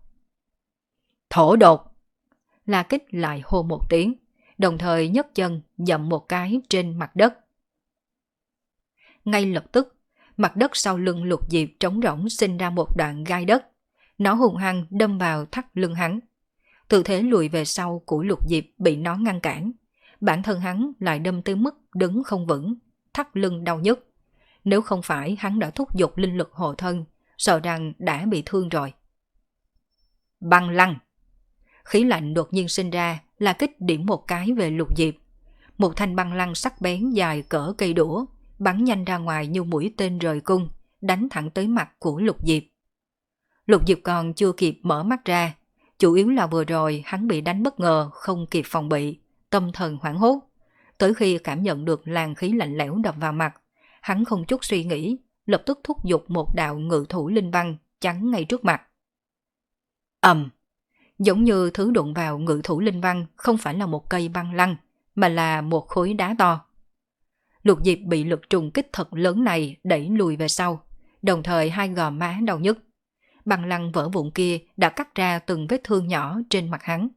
Thổ đột! La Kích lại hô một tiếng, đồng thời nhấc chân dậm một cái trên mặt đất. Ngay lập tức, mặt đất sau lưng Lục Diệp trống rỗng sinh ra một đoạn gai đất. Nó hùng hăng đâm vào thắt lưng hắn. Tư thế lùi về sau của Lục Diệp bị nó ngăn cản. bản thân hắn lại đâm tới mức đứng không vững, thắt lưng đau nhức. Nếu không phải hắn đã thúc giục linh lực hộ thân, sợ rằng đã bị thương rồi. Băng lăng. Khí lạnh đột nhiên sinh ra là kích điểm một cái về Lục Diệp. Một thanh băng lăng sắc bén dài cỡ cây đũa, bắn nhanh ra ngoài như mũi tên rời cung, đánh thẳng tới mặt của Lục Diệp. Lục Diệp còn chưa kịp mở mắt ra, chủ yếu là vừa rồi hắn bị đánh bất ngờ không kịp phòng bị, tâm thần hoảng hốt. Tới khi cảm nhận được làn khí lạnh lẽo đập vào mặt, hắn không chút suy nghĩ, lập tức thúc giục một đạo ngự thủ linh văn chắn ngay trước mặt. Ầm, giống như thứ đụng vào ngự thủ linh văn không phải là một cây băng lăng, mà là một khối đá to. Lục Diệp bị lực trùng kích thật lớn này đẩy lùi về sau, đồng thời hai gò má đau nhức. Băng lăng vỡ vụn kia đã cắt ra từng vết thương nhỏ trên mặt hắn.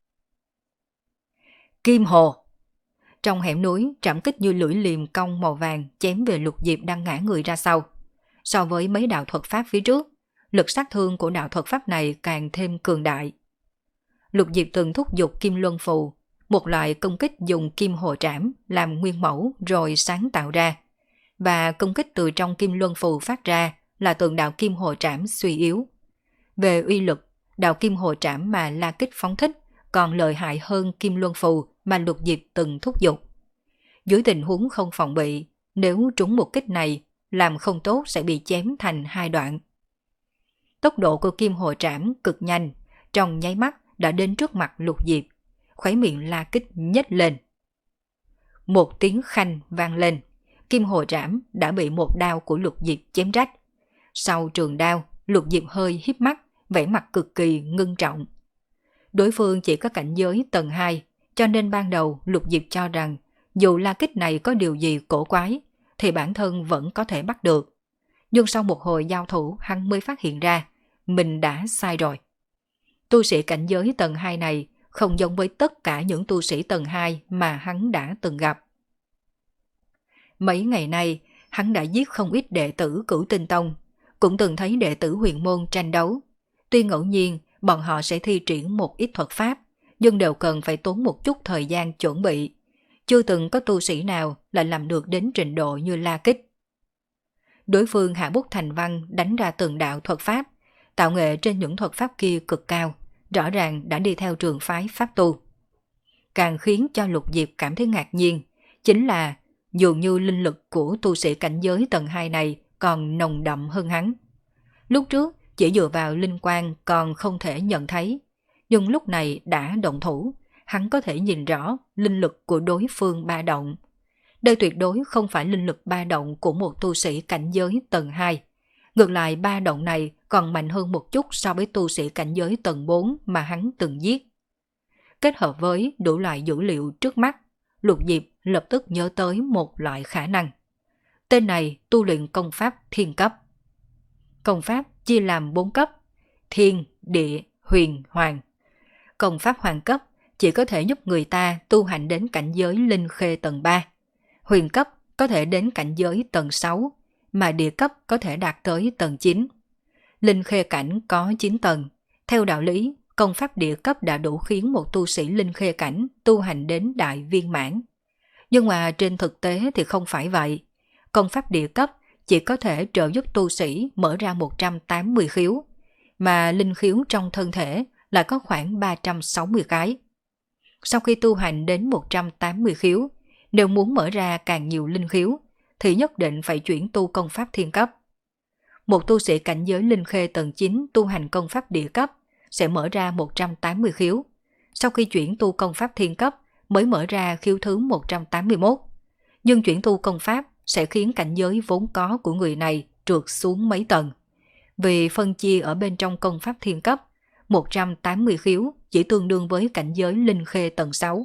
Kim hồ. Trong hẻm núi, trảm kích như lưỡi liềm cong màu vàng chém về Lục Diệp đang ngã người ra sau. So với mấy đạo thuật pháp phía trước, lực sát thương của đạo thuật pháp này càng thêm cường đại. Lục Diệp từng thúc giục Kim Luân Phù, một loại công kích dùng kim hồ trảm làm nguyên mẫu rồi sáng tạo ra, và công kích từ trong Kim Luân Phù phát ra là tượng đạo kim hồ trảm suy yếu. Về uy lực, đạo kim hồ trảm mà La Kích phóng thích còn lợi hại hơn Kim Luân Phù mà Lục Diệp từng thúc giục. Dưới tình huống không phòng bị, nếu trúng một kích này, làm không tốt sẽ bị chém thành hai đoạn. Tốc độ của kim hồ trảm cực nhanh, trong nháy mắt đã đến trước mặt Lục Diệp, khóe miệng La Kích nhếch lên. Một tiếng khanh vang lên, kim hồ trảm đã bị một đao của Lục Diệp chém rách. Sau trường đao, Lục Diệp hơi híp mắt, vẻ mặt cực kỳ ngưng trọng. Đối phương chỉ có cảnh giới tầng hai, cho nên ban đầu Lục Diệp cho rằng dù La Kích này có điều gì cổ quái, thì bản thân vẫn có thể bắt được. Nhưng sau một hồi giao thủ hắn mới phát hiện ra, mình đã sai rồi. Tu sĩ cảnh giới tầng hai này không giống với tất cả những tu sĩ tầng hai mà hắn đã từng gặp. Mấy ngày nay, hắn đã giết không ít đệ tử Cửu Tinh Tông, cũng từng thấy đệ tử huyền môn tranh đấu. Tuy ngẫu nhiên, bọn họ sẽ thi triển một ít thuật pháp, nhưng đều cần phải tốn một chút thời gian chuẩn bị. Chưa từng có tu sĩ nào lại làm được đến trình độ như La Kích. Đối phương hạ bút thành văn đánh ra từng đạo thuật pháp, tạo nghệ trên những thuật pháp kia cực cao, rõ ràng đã đi theo trường phái pháp tu. Càng khiến cho Lục Diệp cảm thấy ngạc nhiên, chính là dường như linh lực của tu sĩ cảnh giới tầng hai này còn nồng đậm hơn hắn. Lúc trước chỉ dựa vào linh quang còn không thể nhận thấy, nhưng lúc này đã động thủ, hắn có thể nhìn rõ linh lực của đối phương ba động. Đây tuyệt đối không phải linh lực ba động của một tu sĩ cảnh giới tầng hai. Ngược lại ba động này còn mạnh hơn một chút so với tu sĩ cảnh giới tầng bốn mà hắn từng giết. Kết hợp với đủ loại dữ liệu trước mắt, Lục Diệp lập tức nhớ tới một loại khả năng. Tên này tu luyện công pháp thiên cấp. Công pháp chia làm bốn cấp: thiên, địa, huyền, hoàng. Công pháp hoàng cấp chỉ có thể giúp người ta tu hành đến cảnh giới linh khê tầng ba. Huyền cấp có thể đến cảnh giới tầng sáu, mà địa cấp có thể đạt tới tầng chín. Linh khê cảnh có chín tầng. Theo đạo lý, công pháp địa cấp đã đủ khiến một tu sĩ linh khê cảnh tu hành đến đại viên mãn. Nhưng mà trên thực tế thì không phải vậy. Công pháp địa cấp chỉ có thể trợ giúp tu sĩ mở ra một trăm tám mươi khiếu, mà linh khiếu trong thân thể lại có khoảng ba trăm sáu mươi cái. Sau khi tu hành đến một trăm tám mươi khiếu, nếu muốn mở ra càng nhiều linh khiếu, thì nhất định phải chuyển tu công pháp thiên cấp. Một tu sĩ cảnh giới linh khê tầng chín tu hành công pháp địa cấp sẽ mở ra một trăm tám mươi khiếu. Sau khi chuyển tu công pháp thiên cấp mới mở ra khiếu thứ một trăm tám mươi mốt. Nhưng chuyển tu công pháp sẽ khiến cảnh giới vốn có của người này trượt xuống mấy tầng. Vì phân chia ở bên trong công pháp thiên cấp, một trăm tám mươi khiếu chỉ tương đương với cảnh giới linh khê tầng sáu.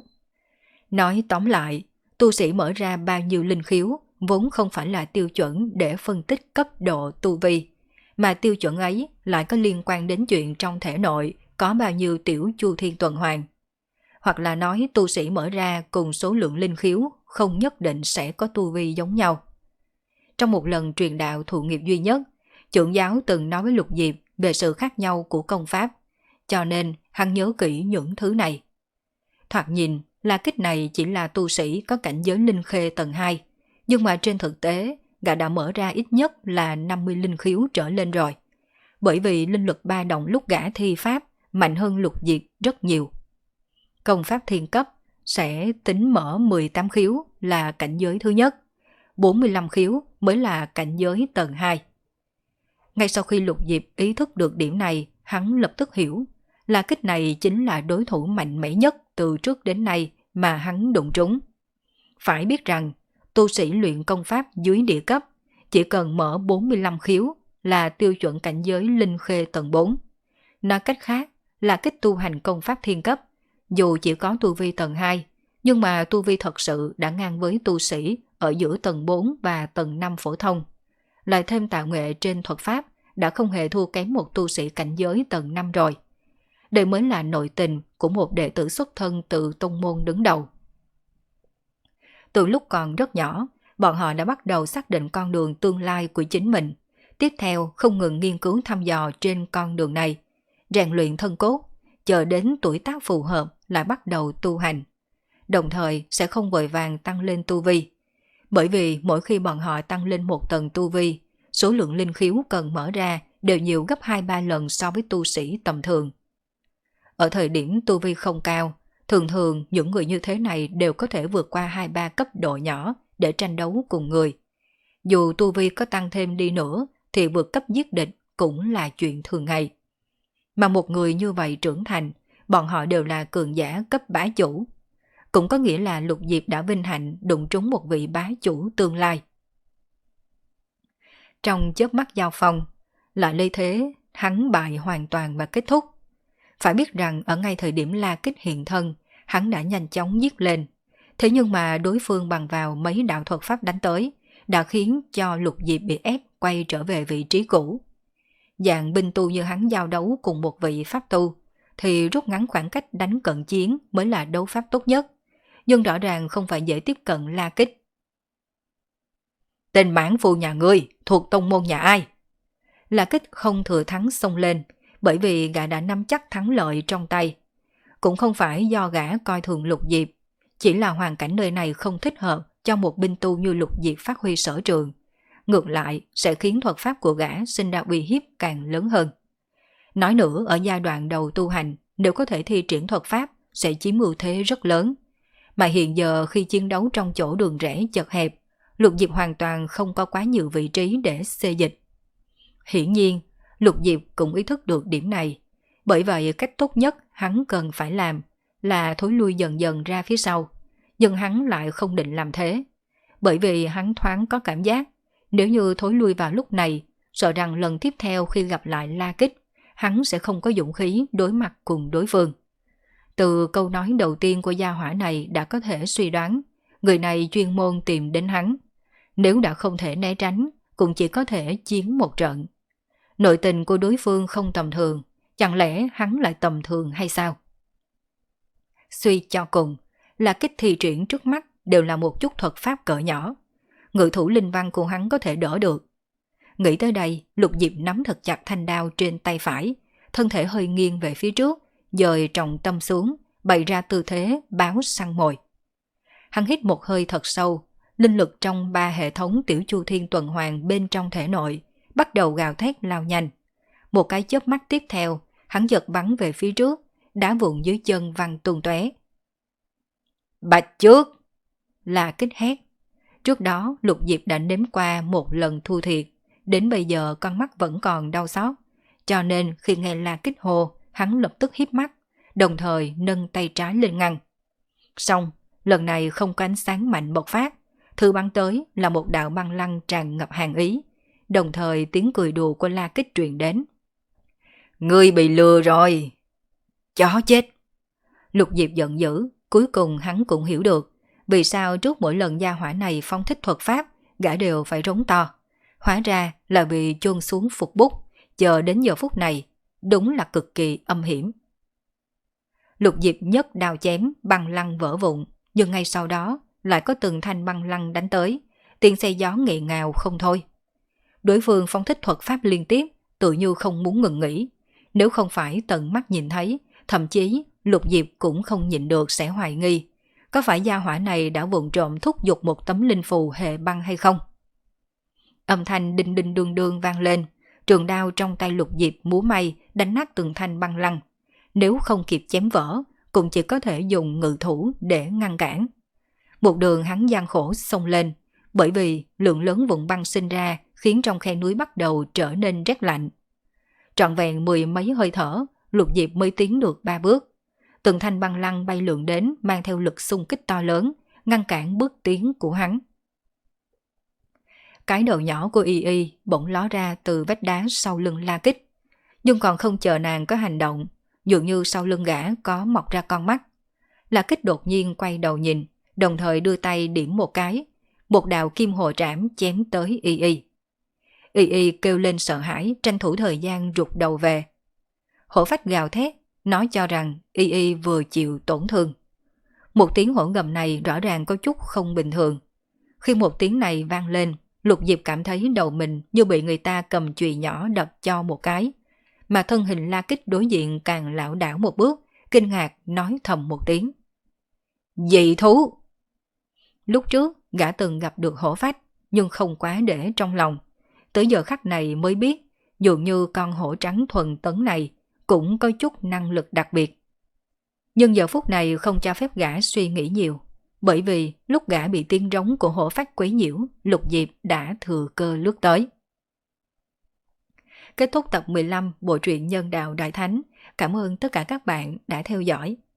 Nói tóm lại, tu sĩ mở ra bao nhiêu linh khiếu vốn không phải là tiêu chuẩn để phân tích cấp độ tu vi, mà tiêu chuẩn ấy lại có liên quan đến chuyện trong thể nội có bao nhiêu tiểu chu thiên tuần hoàn. Hoặc là nói tu sĩ mở ra cùng số lượng linh khiếu không nhất định sẽ có tu vi giống nhau. Trong một lần truyền đạo thụ nghiệp duy nhất, trưởng giáo từng nói với Lục Diệp về sự khác nhau của công pháp, cho nên hắn nhớ kỹ những thứ này. Thoạt nhìn, La Kích này chỉ là tu sĩ có cảnh giới linh khê tầng hai, nhưng mà trên thực tế, gã đã mở ra ít nhất là năm mươi linh khiếu trở lên rồi. Bởi vì linh lực ba động lúc gã thi pháp mạnh hơn Lục Diệp rất nhiều. Công pháp thiên cấp sẽ tính mở mười tám khiếu là cảnh giới thứ nhất, bốn mươi lăm khiếu mới là cảnh giới tầng hai. Ngay sau khi Lục Diệp ý thức được điểm này, hắn lập tức hiểu, La Kích này chính là đối thủ mạnh mẽ nhất từ trước đến nay mà hắn đụng trúng. Phải biết rằng, tu sĩ luyện công pháp dưới địa cấp chỉ cần mở bốn mươi lăm khiếu là tiêu chuẩn cảnh giới linh khê tầng bốn. Nói cách khác, La Kích tu hành công pháp thiên cấp, dù chỉ có tu vi tầng hai, nhưng mà tu vi thật sự đã ngang với tu sĩ ở giữa tầng bốn và tầng năm phổ thông. Lại thêm tạo nghệ trên thuật pháp đã không hề thua kém một tu sĩ cảnh giới tầng năm rồi. Đây mới là nội tình của một đệ tử xuất thân từ tông môn đứng đầu. Từ lúc còn rất nhỏ, bọn họ đã bắt đầu xác định con đường tương lai của chính mình. Tiếp theo không ngừng nghiên cứu thăm dò trên con đường này, rèn luyện thân cốt, chờ đến tuổi tác phù hợp lại bắt đầu tu hành. Đồng thời sẽ không vội vàng tăng lên tu vi. Bởi vì mỗi khi bọn họ tăng lên một tầng tu vi, số lượng linh khiếu cần mở ra đều nhiều gấp hai ba lần so với tu sĩ tầm thường. Ở thời điểm tu vi không cao, thường thường những người như thế này đều có thể vượt qua hai ba cấp độ nhỏ để tranh đấu cùng người. Dù tu vi có tăng thêm đi nữa thì vượt cấp giết địch cũng là chuyện thường ngày. Mà một người như vậy trưởng thành, bọn họ đều là cường giả cấp bá chủ. Cũng có nghĩa là Lục Diệp đã vinh hạnh đụng trúng một vị bá chủ tương lai. Trong chớp mắt giao phong, lại lây thế, hắn bại hoàn toàn và kết thúc. Phải biết rằng ở ngay thời điểm La Kích hiện thân, hắn đã nhanh chóng giết lên. Thế nhưng mà đối phương bằng vào mấy đạo thuật pháp đánh tới, đã khiến cho Lục Diệp bị ép quay trở về vị trí cũ. Dạng binh tu như hắn giao đấu cùng một vị pháp tu, thì rút ngắn khoảng cách đánh cận chiến mới là đấu pháp tốt nhất. Nhưng rõ ràng không phải dễ tiếp cận La Kích. Tên mãn phu nhà ngươi thuộc tông môn nhà ai? La Kích không thừa thắng xông lên, bởi vì gã đã nắm chắc thắng lợi trong tay. Cũng không phải do gã coi thường Lục Diệp, chỉ là hoàn cảnh nơi này không thích hợp cho một binh tu như Lục Diệp phát huy sở trường. Ngược lại sẽ khiến thuật pháp của gã sinh ra uy hiếp càng lớn hơn. Nói nữa, ở giai đoạn đầu tu hành, nếu có thể thi triển thuật pháp sẽ chiếm ưu thế rất lớn. Mà hiện giờ khi chiến đấu trong chỗ đường rẽ chật hẹp, Lục Diệp hoàn toàn không có quá nhiều vị trí để xê dịch. Hiển nhiên, Lục Diệp cũng ý thức được điểm này. Bởi vậy cách tốt nhất hắn cần phải làm là thối lui dần dần ra phía sau. Nhưng hắn lại không định làm thế. Bởi vì hắn thoáng có cảm giác, nếu như thối lui vào lúc này, sợ rằng lần tiếp theo khi gặp lại La Kích, hắn sẽ không có dũng khí đối mặt cùng đối phương. Từ câu nói đầu tiên của gia hỏa này đã có thể suy đoán, người này chuyên môn tìm đến hắn. Nếu đã không thể né tránh, cũng chỉ có thể chiến một trận. Nội tình của đối phương không tầm thường, chẳng lẽ hắn lại tầm thường hay sao? Suy cho cùng, La Kích thi triển trước mắt đều là một chút thuật pháp cỡ nhỏ. Ngự thủ linh văn của hắn có thể đỡ được. Nghĩ tới đây, Lục Diệp nắm thật chặt thanh đao trên tay phải, thân thể hơi nghiêng về phía trước, dời trọng tâm xuống, bày ra tư thế báo săn mồi. Hắn hít một hơi thật sâu, linh lực trong ba hệ thống tiểu chu thiên tuần hoàn bên trong thể nội bắt đầu gào thét lao nhanh. Một cái chớp mắt tiếp theo, hắn giật bắn về phía trước, đá vụn dưới chân văng tung tóe. Bạch trước! La Kích hét. Trước đó Lục Diệp đã nếm qua một lần thua thiệt, đến bây giờ con mắt vẫn còn đau xót, cho nên khi nghe La Kích hô, hắn lập tức híp mắt, đồng thời nâng tay trái lên ngăn. Xong, lần này không có ánh sáng mạnh bộc phát, thứ bắn tới là một đạo băng lăng tràn ngập hàn ý, đồng thời tiếng cười đùa của La Kích truyền đến. Ngươi bị lừa rồi! Chó chết! Lục Diệp giận dữ, cuối cùng hắn cũng hiểu được vì sao trước mỗi lần gia hỏa này phóng thích thuật pháp, gã đều phải rống to. Hóa ra là vì chôn xuống phục bút, chờ đến giờ phút này, đúng là cực kỳ âm hiểm. Lục Diệp nhấc đao chém, băng lăng vỡ vụn, nhưng ngay sau đó lại có từng thanh băng lăng đánh tới, tiếng xe gió nghẹ ngào không thôi. Đối phương phóng thích thuật pháp liên tiếp, tự như không muốn ngừng nghỉ. Nếu không phải tận mắt nhìn thấy, thậm chí Lục Diệp cũng không nhịn được sẽ hoài nghi. có phải gia hỏa này đã vụng trộm thúc giục một tấm linh phù hệ băng hay không? Âm thanh đinh đinh đương đương vang lên, trường đao trong tay Lục Diệp múa may đánh nát từng thanh băng lăng. Nếu không kịp chém vỡ, cũng chỉ có thể dùng ngự thủ để ngăn cản. Một đường hắn gian khổ xông lên, bởi vì lượng lớn vụn băng sinh ra khiến trong khe núi bắt đầu trở nên rét lạnh. Trọn vẹn mười mấy hơi thở, Lục Diệp mới tiến được ba bước. Từng thanh băng lăng bay lượn đến mang theo lực xung kích to lớn, ngăn cản bước tiến của hắn. Cái đầu nhỏ của Y Y bỗng ló ra từ vách đá sau lưng La Kích, nhưng còn không chờ nàng có hành động, dường như sau lưng gã có mọc ra con mắt. La Kích đột nhiên quay đầu nhìn, đồng thời đưa tay điểm một cái, một đạo kim hồ trảm chém tới Y Y. Y Y kêu lên sợ hãi, tranh thủ thời gian rụt đầu về. Hổ phách gào thét, nói cho rằng Y Y vừa chịu tổn thương. Một tiếng hổ gầm này rõ ràng có chút không bình thường. Khi một tiếng này vang lên, Lục Diệp cảm thấy đầu mình như bị người ta cầm chùy nhỏ đập cho một cái, mà thân hình La Kích đối diện càng lảo đảo một bước, kinh ngạc nói thầm một tiếng. Dị thú! Lúc trước, gã từng gặp được hổ phách, nhưng không quá để trong lòng. Tới giờ khắc này mới biết, dường như con hổ trắng thuần tấn này cũng có chút năng lực đặc biệt. Nhưng giờ phút này không cho phép gã suy nghĩ nhiều, bởi vì lúc gã bị tiếng rống của hổ phách quấy nhiễu, Lục Diệp đã thừa cơ lướt tới. Kết thúc tập mười lăm bộ truyện Nhân Đạo Đại Thánh. Cảm ơn tất cả các bạn đã theo dõi.